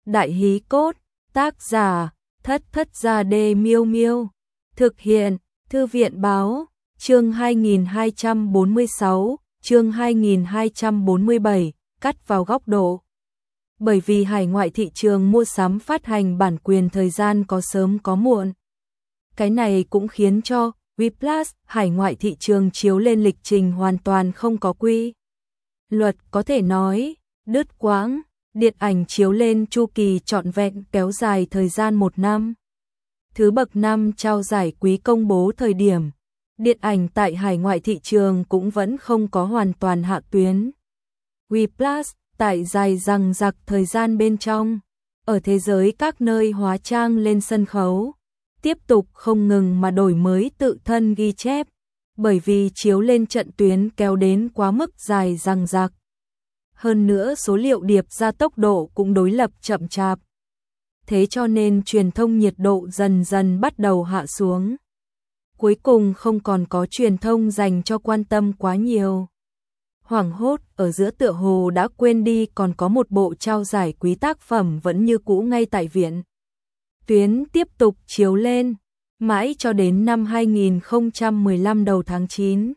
Đại hí cốt, tác giả, Thất Thất Gia Đê Miêu Miêu. Thực hiện, Thư viện báo, chương 2246, chương 2247, cắt vào góc độ. Bởi vì hải ngoại thị trường mua sắm phát hành bản quyền thời gian có sớm có muộn. Cái này cũng khiến cho Weplus hải ngoại thị trường chiếu lên lịch trình hoàn toàn không có quy luật, có thể nói đứt quãng. Điện ảnh chiếu lên chu kỳ trọn vẹn kéo dài thời gian 1 năm. Thứ bậc năm trao giải quý công bố thời điểm, điện ảnh tại hải ngoại thị trường cũng vẫn không có hoàn toàn hạ tuyến. Weplus tại dài dằng dặc thời gian bên trong, ở thế giới các nơi hóa trang lên sân khấu, tiếp tục không ngừng mà đổi mới tự thân ghi chép, bởi vì chiếu lên trận tuyến kéo đến quá mức dài dằng dặc. Hơn nữa số liệu điệp ra tốc độ cũng đối lập chậm chạp. Thế cho nên truyền thông nhiệt độ dần dần bắt đầu hạ xuống. Cuối cùng không còn có truyền thông dành cho quan tâm quá nhiều. Hoảng hốt ở giữa tựa hồ đã quên đi còn có một bộ trao giải quý tác phẩm vẫn như cũ ngay tại viện. Tuyến tiếp tục chiếu lên, mãi cho đến năm 2015 đầu tháng 9.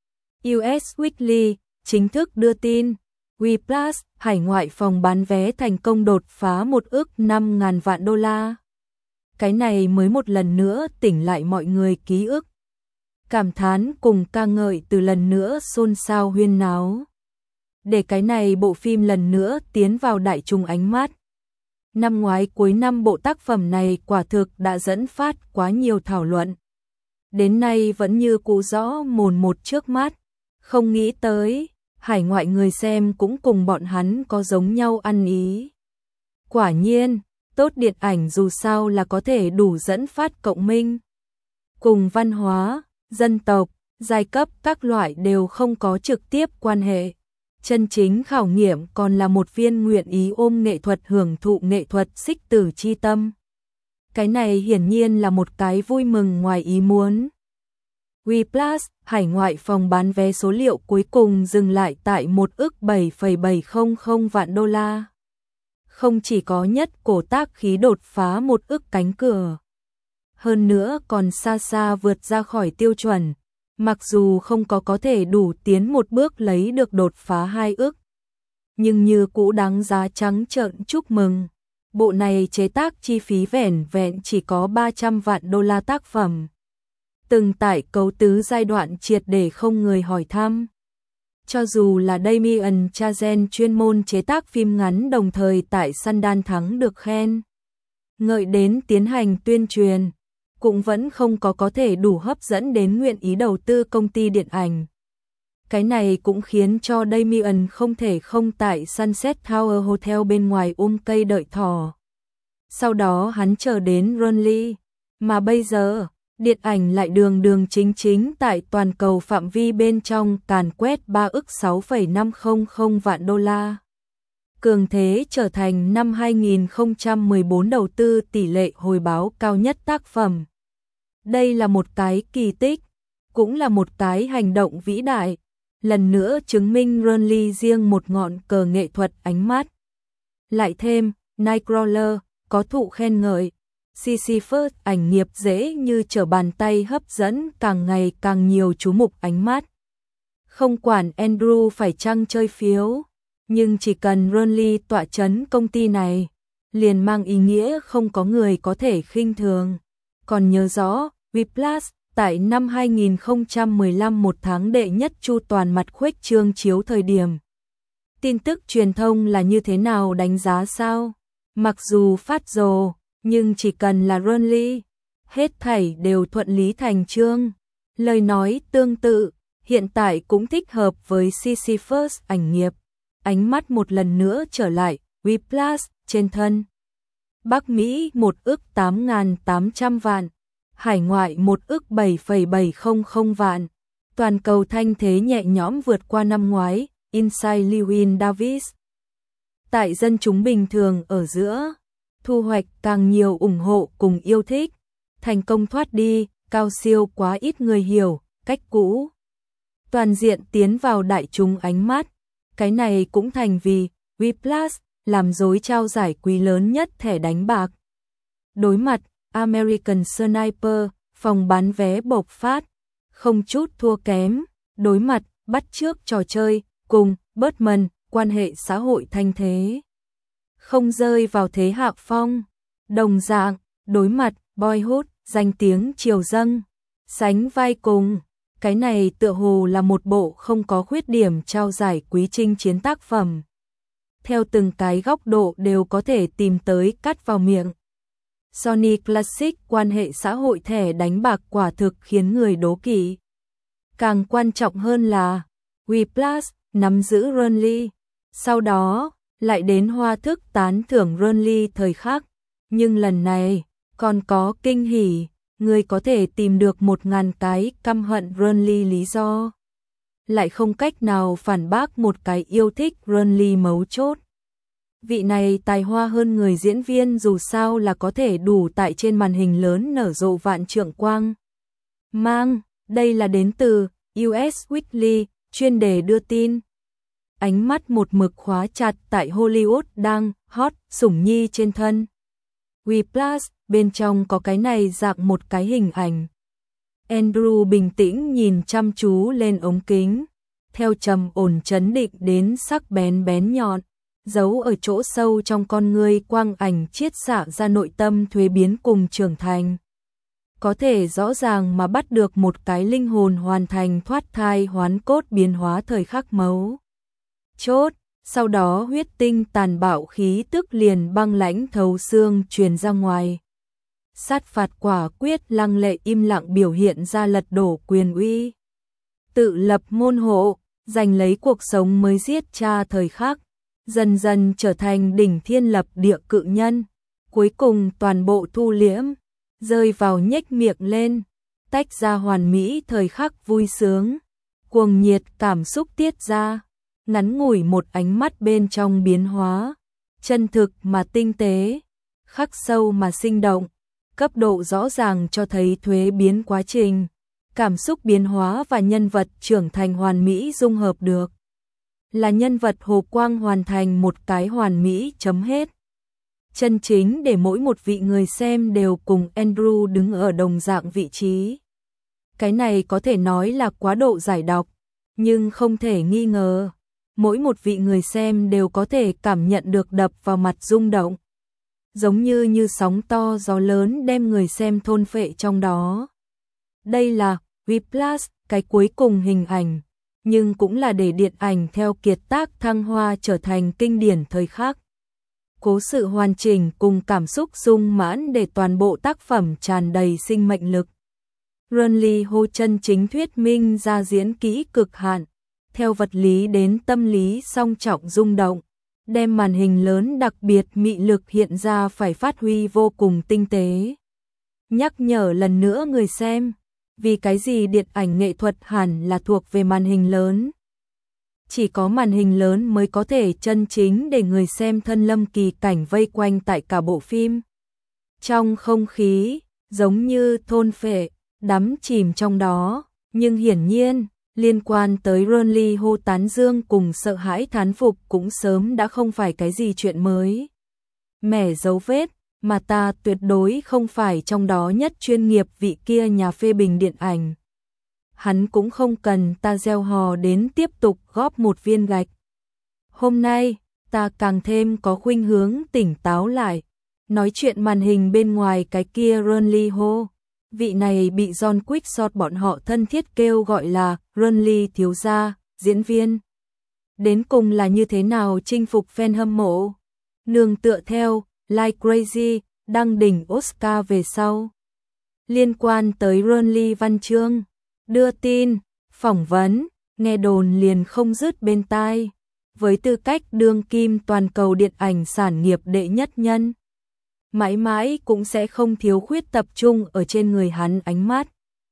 US Weekly chính thức đưa tin. Weplus hải ngoại phòng bán vé thành công đột phá 1 ức 5.000 vạn đô la. Cái này mới một lần nữa tỉnh lại mọi người ký ức. Cảm thán cùng ca ngợi từ lần nữa xôn xao huyên náo. Để cái này bộ phim lần nữa tiến vào đại chúng ánh mắt. Năm ngoái cuối năm bộ tác phẩm này quả thực đã dẫn phát quá nhiều thảo luận. Đến nay vẫn như cũ rõ mồn một trước mắt. Không nghĩ tới hải ngoại người xem cũng cùng bọn hắn có giống nhau ăn ý. Quả nhiên, tốt điện ảnh dù sao là có thể đủ dẫn phát cộng minh. Cùng văn hóa, dân tộc, giai cấp các loại đều không có trực tiếp quan hệ. Chân chính khảo nghiệm còn là một viên nguyện ý ôm nghệ thuật hưởng thụ nghệ thuật xích tử chi tâm. Cái này hiển nhiên là một cái vui mừng ngoài ý muốn. Weplus hải ngoại phòng bán vé số liệu cuối cùng dừng lại tại 1 ức 7,700 vạn đô la. Không chỉ có nhất cổ tác khí đột phá 1 ức cánh cửa. Hơn nữa còn xa xa vượt ra khỏi tiêu chuẩn. Mặc dù không có thể đủ tiến một bước lấy được đột phá 2 ức. Nhưng như cũ đáng giá trắng trợn chúc mừng. Bộ này chế tác chi phí vẻn vẹn chỉ có 300 vạn đô la tác phẩm. Từng tại cấu tứ giai đoạn triệt để không người hỏi thăm. Cho dù là Damien Chazelle chuyên môn chế tác phim ngắn đồng thời tại Sundance thắng được khen ngợi đến tiến hành tuyên truyền, cũng vẫn không có thể đủ hấp dẫn đến nguyện ý đầu tư công ty điện ảnh. Cái này cũng khiến cho Damien không thể không tại Sunset Tower Hotel bên ngoài cây đợi thỏ. Sau đó hắn chờ đến Raleigh, mà bây giờ điện ảnh lại đường chính tại toàn cầu phạm vi bên trong càn quét 3 ức 6,500 vạn đô la. Cường thế trở thành năm 2014 đầu tư tỷ lệ hồi báo cao nhất tác phẩm. Đây là một cái kỳ tích, cũng là một cái hành động vĩ đại, lần nữa chứng minh Raleigh riêng một ngọn cờ nghệ thuật ánh mắt. Lại thêm, Nightcrawler có thụ khen ngợi. Sisyphus ảnh nghiệp dễ như trở bàn tay hấp dẫn càng ngày càng nhiều chú mục ánh mắt. Không quản Andrew phải chăng chơi phiếu, nhưng chỉ cần Raleigh tọa chấn công ty này, liền mang ý nghĩa không có người có thể khinh thường. Còn nhớ rõ, Weplus tại năm 2015 một tháng đệ nhất chu toàn mặt khuếch trương chiếu thời điểm. Tin tức truyền thông là như thế nào đánh giá sao? Mặc dù phát rồ, nhưng chỉ cần là Raleigh, hết thảy đều thuận lý thành chương. Lời nói tương tự, hiện tại cũng thích hợp với Sisyphus ảnh nghiệp. Ánh mắt một lần nữa trở lại, Weplus trên thân. Bắc Mỹ 1 ức 8.800 vạn, hải ngoại 1 ức 7,700 vạn. Toàn cầu thanh thế nhẹ nhõm vượt qua năm ngoái, Inside Llewyn Davis. Tại dân chúng bình thường ở giữa, thu hoạch càng nhiều ủng hộ cùng yêu thích, thành công thoát đi, cao siêu quá ít người hiểu, cách cũ. Toàn diện tiến vào đại chúng ánh mắt, cái này cũng thành vì Weplus làm dối trao giải quý lớn nhất thẻ đánh bạc. Đối mặt American Sniper, phòng bán vé bộc phát, không chút thua kém. Đối mặt bắt chước trò chơi cùng Birdman, quan hệ xã hội thanh thế, không rơi vào thế hạ phong. Đồng dạng, đối mặt Boyhood, danh tiếng triều dâng, sánh vai cùng. Cái này tựa hồ là một bộ không có khuyết điểm trao giải quý chinh chiến tác phẩm. Theo từng cái góc độ đều có thể tìm tới cắt vào miệng. Sony Classic, quan hệ xã hội thẻ đánh bạc quả thực khiến người đố kỵ. Càng quan trọng hơn là Wii Plus nắm giữ Runly, sau đó lại đến hoa thức tán thưởng Runly thời khắc. Nhưng lần này còn có kinh hỉ, người có thể tìm được 1000 cái căm hận Runly lý do. Lại không cách nào phản bác một cái yêu thích Runly mấu chốt. Vị này tài hoa hơn người diễn viên dù sao là có thể đủ tại trên màn hình lớn nở rộ vạn trượng quang mang. Đây là đến từ US Weekly, chuyên đề đưa tin. Ánh mắt một mực khóa chặt tại Hollywood đang hot sủng nhi trên thân. Wii Plus, bên trong có cái này dạng một cái hình ảnh. Andrew bình tĩnh nhìn chăm chú lên ống kính, theo trầm ổn trấn định đến sắc bén bén nhọn, giấu ở chỗ sâu trong con người quang ảnh chiết xạ ra nội tâm thuế biến cùng trưởng thành. Có thể rõ ràng mà bắt được một cái linh hồn hoàn thành thoát thai hoán cốt biến hóa thời khắc mấu chốt, sau đó huyết tinh tàn bạo khí tức liền băng lãnh thấu xương truyền ra ngoài. Sát phạt quả quyết lăng lệ im lặng biểu hiện ra lật đổ quyền uy. Tự lập môn hộ, giành lấy cuộc sống mới giết cha thời khắc, dần dần trở thành đỉnh thiên lập địa cự nhân, cuối cùng toàn bộ thu liễm, rơi vào nhếch miệng lên, tách ra hoàn mỹ thời khắc vui sướng, cuồng nhiệt cảm xúc tiết ra, ngắn ngủi một ánh mắt bên trong biến hóa, chân thực mà tinh tế, khắc sâu mà sinh động, cấp độ rõ ràng cho thấy thuế biến quá trình, cảm xúc biến hóa và nhân vật trưởng thành hoàn mỹ dung hợp được. Là nhân vật Hồ Quang hoàn thành một cái hoàn mỹ chấm hết. Chân chính để mỗi một vị người xem đều cùng Andrew đứng ở đồng dạng vị trí. Cái này có thể nói là quá độ giải độc, nhưng không thể nghi ngờ. Mỗi một vị người xem đều có thể cảm nhận được đập vào mặt rung động. Giống như sóng to gió lớn đem người xem thôn phệ trong đó. Đây là Wii Plus, cái cuối cùng hình ảnh, nhưng cũng là để điện ảnh theo kiệt tác thăng hoa trở thành kinh điển thời khắc. Cố sự hoàn chỉnh cùng cảm xúc sung mãn để toàn bộ tác phẩm tràn đầy sinh mệnh lực. Runly Ho chân chính thuyết minh ra diễn kỹ cực hạn, theo vật lý đến tâm lý song trọng rung động, đem màn hình lớn đặc biệt mị lực hiện ra phải phát huy vô cùng tinh tế. Nhắc nhở lần nữa người xem, vì cái gì điện ảnh nghệ thuật hẳn là thuộc về màn hình lớn. Chỉ có màn hình lớn mới có thể chân chính để người xem thân lâm kỳ cảnh vây quanh tại cả bộ phim. Trong không khí, giống như thôn phệ, đắm chìm trong đó, nhưng hiển nhiên, liên quan tới Runly Ho tán dương cùng sợ hãi thán phục cũng sớm đã không phải cái gì chuyện mới. Mẻ dấu vết, mà ta tuyệt đối không phải trong đó nhất chuyên nghiệp vị kia nhà phê bình điện ảnh. Hắn cũng không cần ta gieo hò đến tiếp tục góp một viên gạch. Hôm nay, ta càng thêm có khuynh hướng tỉnh táo lại, nói chuyện màn hình bên ngoài cái kia Runly Ho. Vị này bị John Quickshot bọn họ thân thiết kêu gọi là Runly thiếu gia, diễn viên. Đến cùng là như thế nào chinh phục fan hâm mộ? Nương tựa theo Like Crazy, đăng đỉnh Oscar về sau. Liên quan tới Runly văn chương, đưa tin, phỏng vấn, nghe đồn liền không dứt bên tai. Với tư cách đương kim toàn cầu điện ảnh sản nghiệp đệ nhất nhân, mãi mãi cũng sẽ không thiếu khuyết tập trung ở trên người hắn ánh mắt.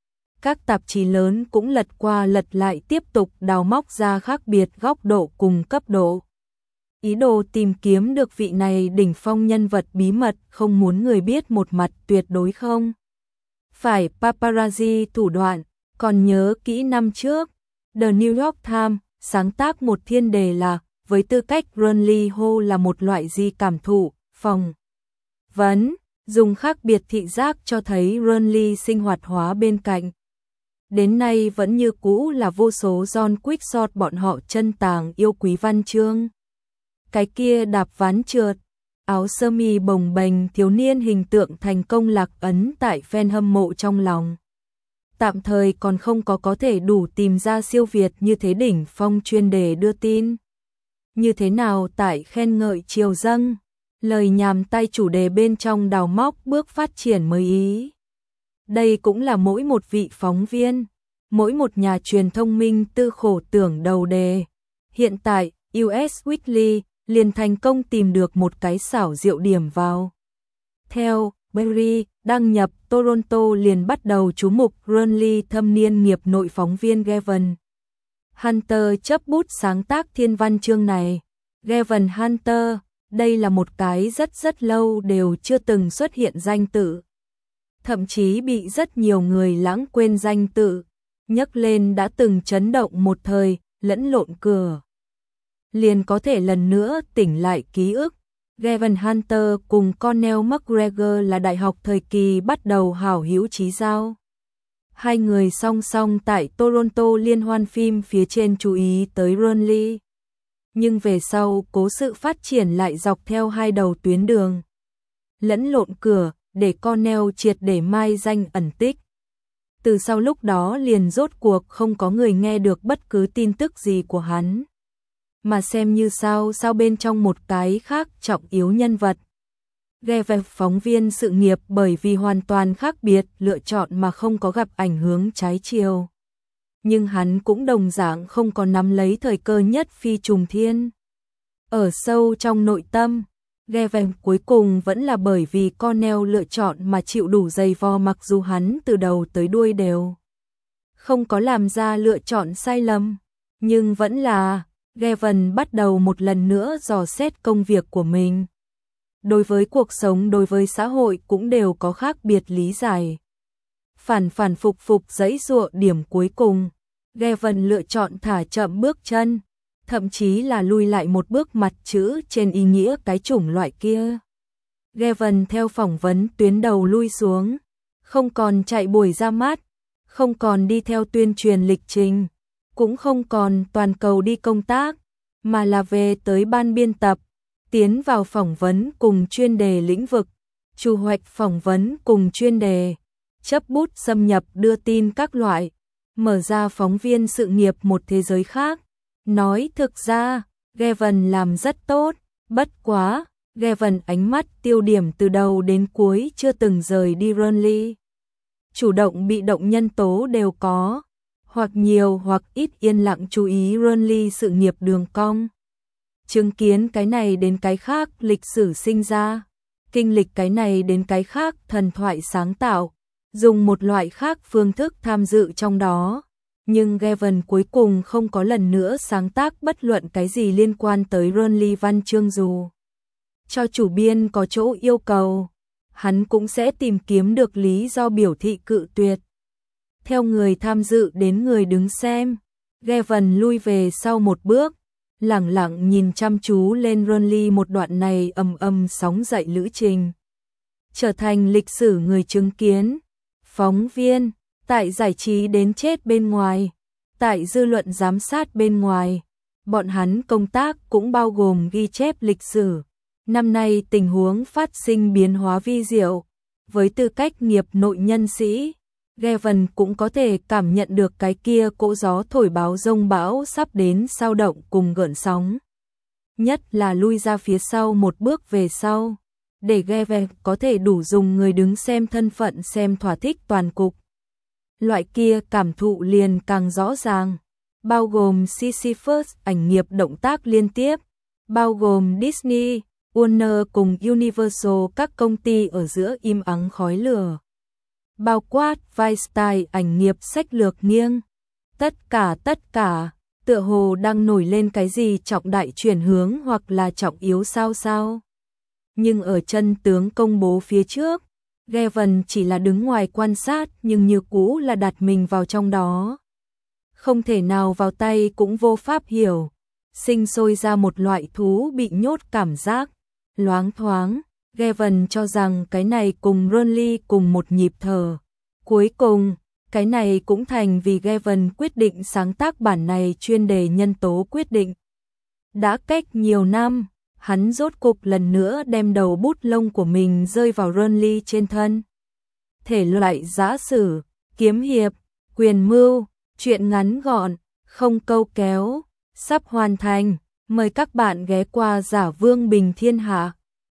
Các tạp chí lớn cũng lật qua lật lại tiếp tục đào móc ra khác biệt góc độ cùng cấp độ. Ý đồ tìm kiếm được vị này đỉnh phong nhân vật bí mật không muốn người biết một mặt tuyệt đối không. Phải paparazzi thủ đoạn, còn nhớ kỹ năm trước, The New York Times sáng tác một thiên đề là với tư cách Runly Ho là một loại gì cảm thụ, phỏng vấn, dùng khác biệt thị giác cho thấy Runly sinh hoạt hóa bên cạnh. Đến nay vẫn như cũ là vô số John Quickshot bọn họ chân tàng yêu quý văn chương. Cái kia đạp ván trượt, áo sơ mi bồng bềnh thiếu niên hình tượng thành công lạc ấn tại fan hâm mộ trong lòng. Tạm thời còn không có thể đủ tìm ra siêu việt như thế đỉnh phong chuyên đề đưa tin. Như thế nào tại khen ngợi triều dâng, lời nhàm tay chủ đề bên trong đào móc bước phát triển mới ý. Đây cũng là mỗi một vị phóng viên, mỗi một nhà truyền thông minh tư khổ tưởng đầu đề. Hiện tại, US Weekly liền thành công tìm được một cái xảo diệu điểm vào. Theo Berry, đăng nhập Toronto liền bắt đầu chú mục Runly thâm niên nghiệp nội phóng viên Gavin Hunter chấp bút sáng tác thiên văn chương này. Gavin Hunter, đây là một cái rất lâu đều chưa từng xuất hiện danh tự. Thậm chí bị rất nhiều người lãng quên danh tự, nhắc lên đã từng chấn động một thời, lẫn lộn cửa. Liền có thể lần nữa tỉnh lại ký ức. Gavin Hunter cùng Conor McGregor là đại học thời kỳ bắt đầu hảo hữu chí giao. Hai người song song tại Toronto liên hoan phim phía trên chú ý tới Runly. Nhưng về sau cố sự phát triển lại dọc theo hai đầu tuyến đường. Lẫn lộn cửa, để Conor triệt để mai danh ẩn tích. Từ sau lúc đó liền rốt cuộc không có người nghe được bất cứ tin tức gì của hắn. Mà xem như sao bên trong một cái khác trọng yếu nhân vật. Gavin phóng viên sự nghiệp bởi vì hoàn toàn khác biệt lựa chọn mà không có gặp ảnh hưởng trái chiều. Nhưng hắn cũng đồng dạng không có nắm lấy thời cơ nhất phi trùng thiên. Ở sâu trong nội tâm, Gavin cuối cùng vẫn là bởi vì Conor lựa chọn mà chịu đủ dày vò mặc dù hắn từ đầu tới đuôi đều không có làm ra lựa chọn sai lầm. Nhưng vẫn là, Gavin bắt đầu một lần nữa dò xét công việc của mình. Đối với cuộc sống, đối với xã hội cũng đều có khác biệt lý giải. Phản phục giãy giụa điểm cuối cùng, Gavin lựa chọn thả chậm bước chân, thậm chí là lui lại một bước mặt chữ trên ý nghĩa cái chủng loại kia. Gavin theo phỏng vấn tuyến đầu lui xuống, không còn chạy buổi ra mắt, không còn đi theo tuyên truyền lịch trình, cũng không còn toàn cầu đi công tác, mà là về tới ban biên tập, tiến vào phỏng vấn cùng chuyên đề lĩnh vực, chủ hoạch phỏng vấn cùng chuyên đề, chấp bút xâm nhập đưa tin các loại, mở ra phóng viên sự nghiệp một thế giới khác. Nói thực ra, Gavin làm rất tốt, bất quá, Gavin ánh mắt tiêu điểm từ đầu đến cuối chưa từng rời đi Runly. Chủ động bị động nhân tố đều có, hoặc nhiều hoặc ít yên lặng chú ý Runly sự nghiệp đường cong. Chứng kiến cái này đến cái khác lịch sử sinh ra, kinh lịch cái này đến cái khác thần thoại sáng tạo, dùng một loại khác phương thức tham dự trong đó. Nhưng Gavin cuối cùng không có lần nữa sáng tác bất luận cái gì liên quan tới Runly văn chương dù cho chủ biên có chỗ yêu cầu, hắn cũng sẽ tìm kiếm được lý do biểu thị cự tuyệt. Theo người tham dự đến người đứng xem, Gavin lui về sau một bước, lẳng lặng nhìn chăm chú lên Runly một đoạn này ầm sóng dậy lữ trình. Trở thành lịch sử người chứng kiến, phóng viên, tại giải trí đến chết bên ngoài, tại dư luận giám sát bên ngoài, bọn hắn công tác cũng bao gồm ghi chép lịch sử. Năm nay tình huống phát sinh biến hóa vi diệu, với tư cách nghiệp nội nhân sĩ, Gavin cũng có thể cảm nhận được cái kia cỗ gió thổi báo rông bão sắp đến sao động cùng gợn sóng. Nhất là lui ra phía sau một bước về sau, để Gavin có thể đủ dùng người đứng xem thân phận xem thỏa thích toàn cục. Loại kia cảm thụ liền càng rõ ràng, bao gồm Sisyphus ảnh nghiệp động tác liên tiếp, bao gồm Disney, Warner cùng Universal các công ty ở giữa im ắng khói lửa. Bao quát Weinstein ảnh nghiệp sách lược nghiêng. Tất cả, tựa hồ đang nổi lên cái gì trọng đại chuyển hướng hoặc là trọng yếu sao. Nhưng ở chân tướng công bố phía trước, Gavin chỉ là đứng ngoài quan sát nhưng như cũ là đặt mình vào trong đó. Không thể nào vào tay cũng vô pháp hiểu. sinh sôi ra một loại thú bị nhốt cảm giác. Loáng thoáng, Gavin cho rằng cái này cùng Ronly cùng một nhịp thở. Cuối cùng, cái này cũng thành vì Gavin quyết định sáng tác bản này chuyên đề nhân tố quyết định. Đã cách nhiều năm, hắn rốt cục lần nữa đem đầu bút lông của mình rơi vào Ronly trên thân. Thể loại giã sử, kiếm hiệp, quyền mưu, truyện ngắn gọn, không câu kéo, sắp hoàn thành. Mời các bạn ghé qua Giả Vương Bình Thiên Hạ.